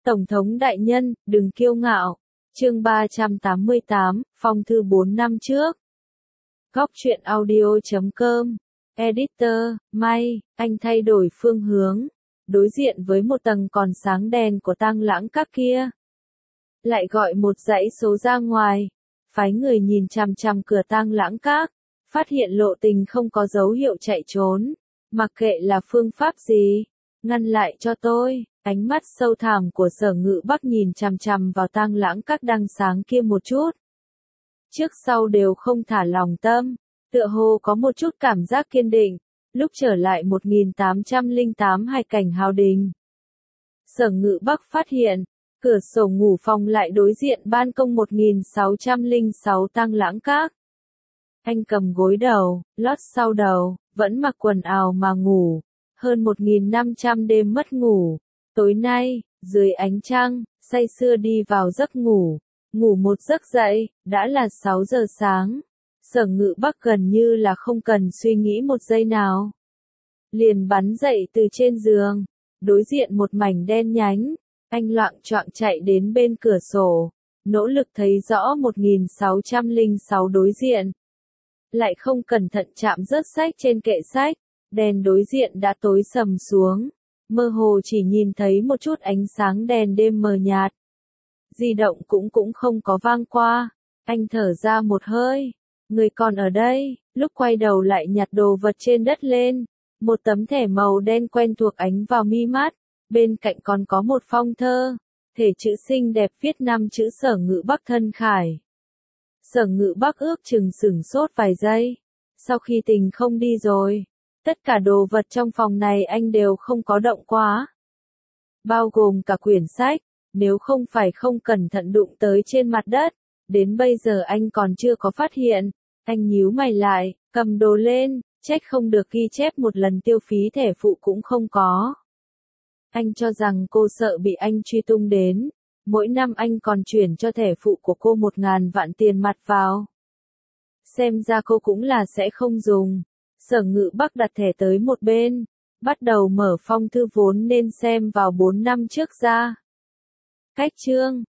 Tổng thống đại nhân, đừng kiêu ngạo. Chương 388, phong thư 4 năm trước. Góc truyện audio.com. Editor, May, anh thay đổi phương hướng. Đối diện với một tầng còn sáng đèn của Tang Lãng Các kia. Lại gọi một dãy số ra ngoài. Phái người nhìn chằm chằm cửa Tang Lãng Các. Phát hiện Lộ Tình không có dấu hiệu chạy trốn. Mặc kệ là phương pháp gì. Ngăn lại cho tôi. Ánh mắt sâu thẳm của Sở Ngự Bắc nhìn chằm chằm vào Tang Lãng Các đang sáng kia một chút. Trước sau đều không thả lòng tâm, tựa hồ có một chút cảm giác kiên định, lúc trở lại 1808 Hải Cảnh Hào Đình. Sở Ngự Bắc phát hiện, cửa sổ ngủ phòng lại đối diện ban công 1606 Tang Lãng Các. Anh cầm gối đầu, lót sau đầu, vẫn mặc quần áo mà ngủ, hơn 1500 đêm mất ngủ. Tối nay, dưới ánh trăng, say sưa đi vào giấc ngủ, ngủ một giấc dậy, đã là 6 giờ sáng. Sở Ngự Bắc gần như là không cần suy nghĩ một giây nào. Liền bắn dậy từ trên giường, đối diện một mảnh đen nhánh, anh loạng choạng chạy đến bên cửa sổ, nỗ lực thấy rõ 1606 đối diện. Lại không cẩn thận chạm rớt sách trên kệ sách, đèn đối diện đã tối sầm xuống. Mơ hồ chỉ nhìn thấy một chút ánh sáng đèn đêm mờ nhạt. Di động cũng không có vang qua. Anh thở ra một hơi. Người còn ở đây. Lúc quay đầu lại nhặt đồ vật trên đất lên. Một tấm thẻ màu đen quen thuộc ánh vào mi mắt. Bên cạnh còn có một phong thơ. Thể chữ xinh đẹp viết 5 chữ Sở Ngự Bắc thân khải. Sở Ngự Bắc ước chừng sửng sốt vài giây. Sau khi Tình không đi rồi. Tất cả đồ vật trong phòng này anh đều không có động quá. Bao gồm cả quyển sách, nếu không phải không cẩn thận đụng tới trên mặt đất, đến bây giờ anh còn chưa có phát hiện. Anh nhíu mày lại, cầm đồ lên, trách không được ghi chép một lần tiêu phí thẻ phụ cũng không có. Anh cho rằng cô sợ bị anh truy tung đến, mỗi năm anh còn chuyển cho thẻ phụ của cô 1.000 vạn tiền mặt vào. Xem ra cô cũng là sẽ không dùng. Sở Ngự Bắc đặt thẻ tới một bên, bắt đầu mở phong thư vốn nên xem vào 4 năm trước ra. Cách chương,